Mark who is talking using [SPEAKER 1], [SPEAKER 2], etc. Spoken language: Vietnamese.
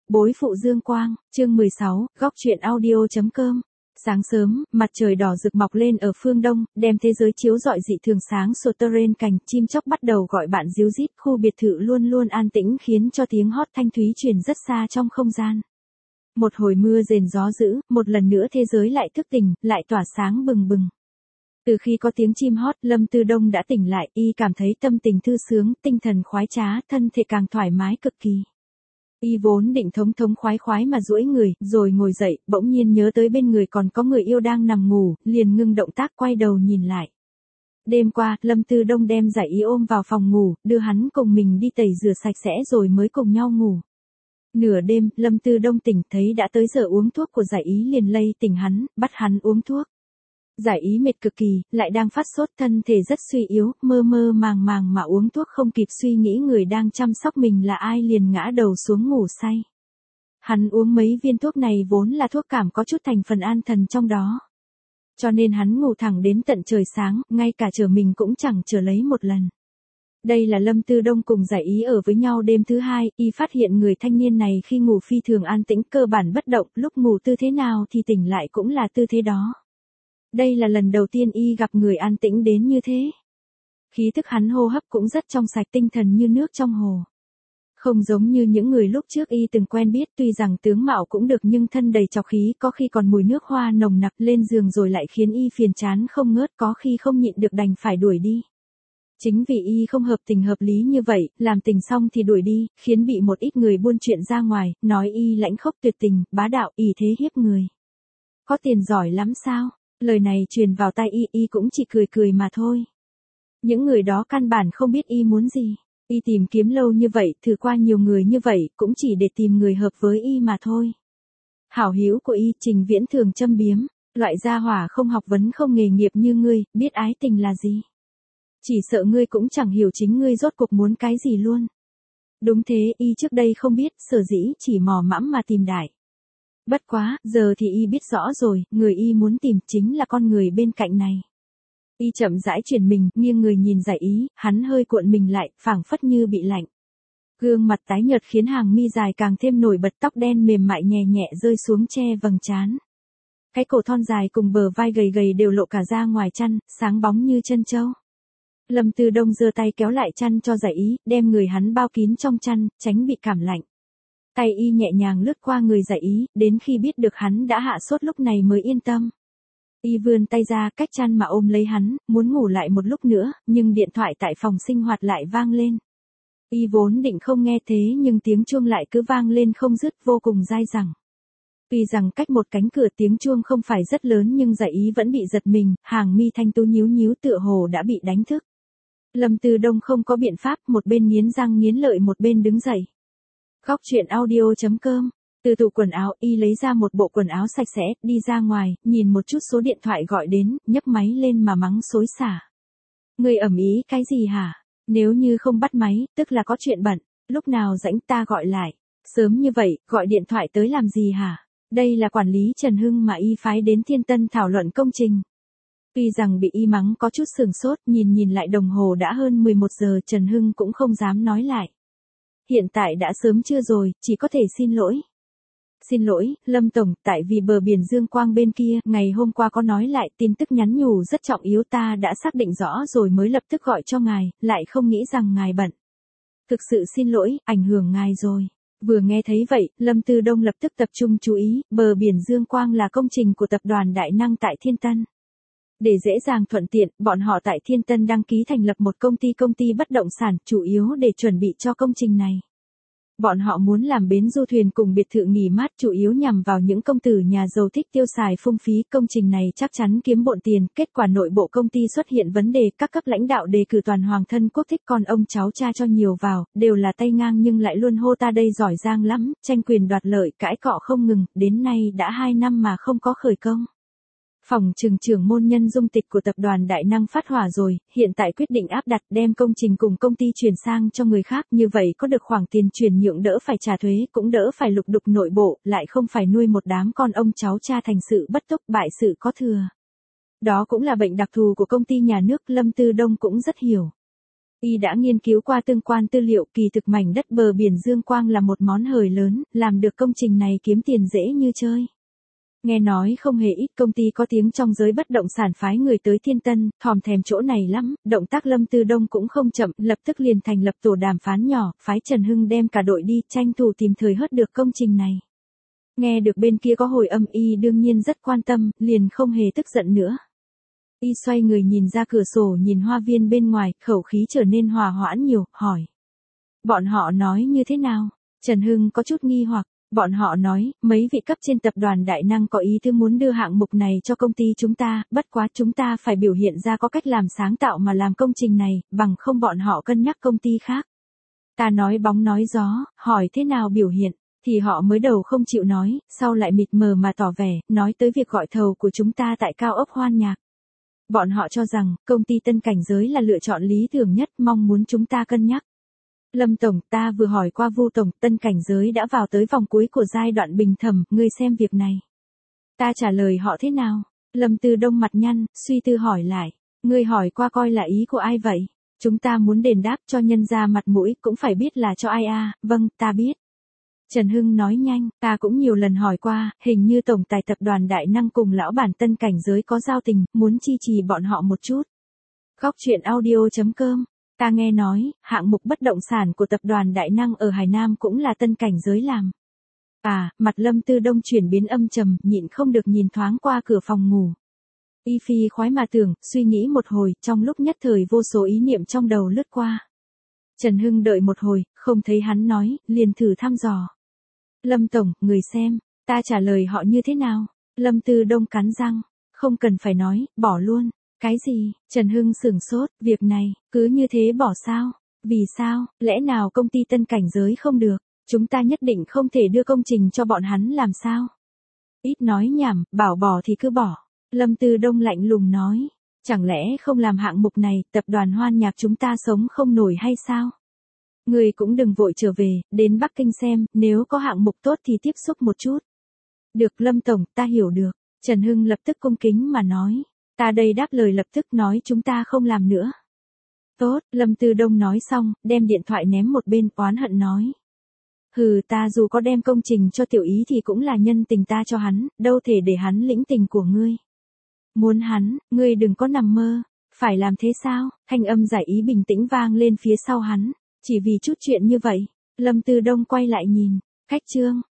[SPEAKER 1] Bối phụ dương quang, chương 16, góc truyện audio.com. Sáng sớm, mặt trời đỏ rực mọc lên ở phương đông, đem thế giới chiếu rọi dị thường sáng sủa tơ rên cành, chim chóc bắt đầu gọi bạn ríu rít, khu biệt thự luôn luôn an tĩnh khiến cho tiếng hót thanh thúy truyền rất xa trong không gian. Một hồi mưa rền gió dữ, một lần nữa thế giới lại thức tỉnh, lại tỏa sáng bừng bừng. Từ khi có tiếng chim hót, Lâm Tư Đông đã tỉnh lại, y cảm thấy tâm tình thư sướng, tinh thần khoái trá, thân thể càng thoải mái cực kỳ. Y vốn định thống thống khoái khoái mà duỗi người, rồi ngồi dậy, bỗng nhiên nhớ tới bên người còn có người yêu đang nằm ngủ, liền ngưng động tác quay đầu nhìn lại. Đêm qua, Lâm Tư Đông đem Giải Ý ôm vào phòng ngủ, đưa hắn cùng mình đi tẩy rửa sạch sẽ rồi mới cùng nhau ngủ. Nửa đêm, Lâm Tư Đông tỉnh thấy đã tới giờ uống thuốc của Giải Ý liền lay tỉnh hắn, bắt hắn uống thuốc. Giải Ý mệt cực kỳ, lại đang phát sốt, thân thể rất suy yếu, mơ mơ màng màng mà uống thuốc không kịp suy nghĩ người đang chăm sóc mình là ai liền ngã đầu xuống ngủ say. Hắn uống mấy viên thuốc này vốn là thuốc cảm có chút thành phần an thần trong đó. Cho nên hắn ngủ thẳng đến tận trời sáng, ngay cả chở mình cũng chẳng chở lấy một lần. Đây là Lâm Tư Đông cùng Giải Ý ở với nhau đêm thứ hai, y phát hiện người thanh niên này khi ngủ phi thường an tĩnh, cơ bản bất động, lúc ngủ tư thế nào thì tỉnh lại cũng là tư thế đó. Đây là lần đầu tiên y gặp người an tĩnh đến như thế. Khí thức hắn hô hấp cũng rất trong sạch, tinh thần như nước trong hồ. Không giống như những người lúc trước y từng quen biết, tuy rằng tướng mạo cũng được nhưng thân đầy trọc khí, có khi còn mùi nước hoa nồng nặc, lên giường rồi lại khiến y phiền chán không ngớt, có khi không nhịn được đành phải đuổi đi. Chính vì y không hợp tình hợp lý như vậy, làm tình xong thì đuổi đi, khiến bị một ít người buôn chuyện ra ngoài, nói y lãnh khốc tuyệt tình, bá đạo, ỷ thế hiếp người. Có tiền giỏi lắm sao? Lời này truyền vào tai y cũng chỉ cười cười mà thôi. Những người đó căn bản không biết y muốn gì. Y tìm kiếm lâu như vậy, thử qua nhiều người như vậy, cũng chỉ để tìm người hợp với y mà thôi. Hảo hữu của y, Trình Viễn thường châm biếm, loại gia hỏa không học vấn không nghề nghiệp như ngươi, biết ái tình là gì. Chỉ sợ ngươi cũng chẳng hiểu chính ngươi rốt cuộc muốn cái gì luôn. Đúng thế, y trước đây không biết, sở dĩ chỉ mò mẫm mà tìm đại. Bất quá, giờ thì y biết rõ rồi, người y muốn tìm chính là con người bên cạnh này. Y chậm rãi chuyển mình, nghiêng người nhìn Giải Ý, hắn hơi cuộn mình lại, phảng phất như bị lạnh. Gương mặt tái nhợt khiến hàng mi dài càng thêm nổi bật, tóc đen mềm mại nhẹ nhẹ rơi xuống che vầng trán. Cái cổ thon dài cùng bờ vai gầy gầy đều lộ cả ra ngoài chăn, sáng bóng như chân trâu. Lâm Tư Đông giơ tay kéo lại chăn cho Giải Ý, đem người hắn bao kín trong chăn, tránh bị cảm lạnh. Tay y nhẹ nhàng lướt qua người Giải Ý, đến khi biết được hắn đã hạ sốt lúc này mới yên tâm. Y vươn tay ra cách chăn mà ôm lấy hắn, muốn ngủ lại một lúc nữa, nhưng điện thoại tại phòng sinh hoạt lại vang lên. Y vốn định không nghe thế nhưng tiếng chuông lại cứ vang lên không dứt, vô cùng dai dẳng. Tuy rằng cách một cánh cửa tiếng chuông không phải rất lớn nhưng Giải Ý vẫn bị giật mình, hàng mi thanh tú nhíu nhíu tựa hồ đã bị đánh thức. Lâm Tư Đông không có biện pháp, một bên nghiến răng nghiến lợi một bên đứng dậy. Góc truyện audio.com. Từ tủ quần áo, y lấy ra một bộ quần áo sạch sẽ, đi ra ngoài, nhìn một chút số điện thoại gọi đến, nhấc máy lên mà mắng xối xả. Người ầm ĩ cái gì hả? Nếu như không bắt máy, tức là có chuyện bận, lúc nào rảnh ta gọi lại. Sớm như vậy, gọi điện thoại tới làm gì hả? Đây là quản lý Trần Hưng mà y phái đến Thiên Tân thảo luận công trình. Tuy rằng bị y mắng có chút sừng sốt, nhìn lại đồng hồ đã hơn 11 giờ, Trần Hưng cũng không dám nói lại. Hiện tại đã sớm chưa rồi, chỉ có thể xin lỗi. Xin lỗi, Lâm Tổng, tại vì bờ biển Dương Quang bên kia, ngày hôm qua có nói lại tin tức nhắn nhủ rất trọng yếu ta đã xác định rõ rồi mới lập tức gọi cho ngài, lại không nghĩ rằng ngài bận. Thực sự xin lỗi, ảnh hưởng ngài rồi. Vừa nghe thấy vậy, Lâm Tư Đông lập tức tập trung chú ý, bờ biển Dương Quang là công trình của tập đoàn Đại Năng tại Thiên Tân. Để dễ dàng thuận tiện, bọn họ tại Thiên Tân đăng ký thành lập một công ty bất động sản, chủ yếu để chuẩn bị cho công trình này. Bọn họ muốn làm bến du thuyền cùng biệt thự nghỉ mát, chủ yếu nhằm vào những công tử nhà giàu thích tiêu xài phung phí. Công trình này chắc chắn kiếm bộn tiền, kết quả nội bộ công ty xuất hiện vấn đề, các cấp lãnh đạo đề cử toàn hoàng thân quốc thích, con ông cháu cha cho nhiều vào, đều là tay ngang nhưng lại luôn hô ta đây giỏi giang lắm, tranh quyền đoạt lợi, cãi cọ không ngừng, đến nay đã 2 năm mà không có khởi công. Phòng trưởng môn nhân dung tịch của tập đoàn Đại Năng phát hỏa rồi, hiện tại quyết định áp đặt đem công trình cùng công ty chuyển sang cho người khác, như vậy có được khoản tiền chuyển nhượng đỡ phải trả thuế, cũng đỡ phải lục đục nội bộ, lại không phải nuôi một đám con ông cháu cha thành sự bất túc, bại sự có thừa. Đó cũng là bệnh đặc thù của công ty nhà nước, Lâm Tư Đông cũng rất hiểu. Y đã nghiên cứu qua tương quan tư liệu, kỳ thực mảnh đất bờ biển Dương Quang là một món hời lớn, làm được công trình này kiếm tiền dễ như chơi. Nghe nói không hề ít công ty có tiếng trong giới bất động sản phái người tới Thiên Tân, thòm thèm chỗ này lắm, động tác Lâm Tư Đông cũng không chậm, lập tức liền thành lập tổ đàm phán nhỏ, phái Trần Hưng đem cả đội đi, tranh thủ tìm thời hớt được công trình này. Nghe được bên kia có hồi âm, Y đương nhiên rất quan tâm, liền không hề tức giận nữa. Y xoay người nhìn ra cửa sổ nhìn hoa viên bên ngoài, khẩu khí trở nên hòa hoãn nhiều, hỏi. Bọn họ nói như thế nào? Trần Hưng có chút nghi hoặc. Bọn họ nói, mấy vị cấp trên tập đoàn Đại Năng có ý thứ muốn đưa hạng mục này cho công ty chúng ta, bất quá chúng ta phải biểu hiện ra có cách làm sáng tạo mà làm công trình này, bằng không bọn họ cân nhắc công ty khác. Ta nói bóng nói gió, hỏi thế nào biểu hiện, thì họ mới đầu không chịu nói, sau lại mịt mờ mà tỏ vẻ, nói tới việc gọi thầu của chúng ta tại cao ốc Hoan Nhạc. Bọn họ cho rằng, công ty Tân Cảnh Giới là lựa chọn lý tưởng nhất, mong muốn chúng ta cân nhắc. Lâm Tổng, ta vừa hỏi qua Vu Tổng, Tân Cảnh Giới đã vào tới vòng cuối của giai đoạn bình thẩm, ngươi xem việc này. Ta trả lời họ thế nào? Lâm Tư Đông mặt nhăn, suy tư hỏi lại. Ngươi hỏi qua coi là ý của ai vậy? Chúng ta muốn đền đáp cho nhân ra mặt mũi, cũng phải biết là cho ai à, vâng, ta biết. Trần Hưng nói nhanh, ta cũng nhiều lần hỏi qua, hình như Tổng tài tập đoàn Đại Năng cùng lão bản Tân Cảnh Giới có giao tình, muốn chi trì bọn họ một chút. Góc truyện audio.com. Ta nghe nói, hạng mục bất động sản của tập đoàn Đại Năng ở Hải Nam cũng là Tân Cảnh Giới làm. À, mặt Lâm Tư Đông chuyển biến âm trầm, nhịn không được nhìn thoáng qua cửa phòng ngủ. Y phi khoái mà tưởng, suy nghĩ một hồi, trong lúc nhất thời vô số ý niệm trong đầu lướt qua. Trần Hưng đợi một hồi, không thấy hắn nói, liền thử thăm dò. Lâm Tổng, người xem, ta trả lời họ như thế nào? Lâm Tư Đông cắn răng, không cần phải nói, bỏ luôn. Cái gì? Trần Hưng sửng sốt, việc này, cứ như thế bỏ sao? Vì sao? Lẽ nào công ty Tân Cảnh Giới không được? Chúng ta nhất định không thể đưa công trình cho bọn hắn làm sao? Ít nói nhảm, bảo bỏ thì cứ bỏ. Lâm Tư Đông lạnh lùng nói. Chẳng lẽ không làm hạng mục này, tập đoàn Hoan Nhạc chúng ta sống không nổi hay sao? Người cũng đừng vội trở về, đến Bắc Kinh xem, nếu có hạng mục tốt thì tiếp xúc một chút. Được Lâm Tổng, ta hiểu được. Trần Hưng lập tức cung kính mà nói. Ta đây đáp lời lập tức nói chúng ta không làm nữa. Tốt, Lâm Tư Đông nói xong, đem điện thoại ném một bên, oán hận nói. Hừ, ta dù có đem công trình cho tiểu ý thì cũng là nhân tình ta cho hắn, đâu thể để hắn lĩnh tình của ngươi. Muốn hắn, ngươi đừng có nằm mơ, phải làm thế sao? Thanh âm giải ý bình tĩnh vang lên phía sau hắn, chỉ vì chút chuyện như vậy. Lâm Tư Đông quay lại nhìn, khách trương,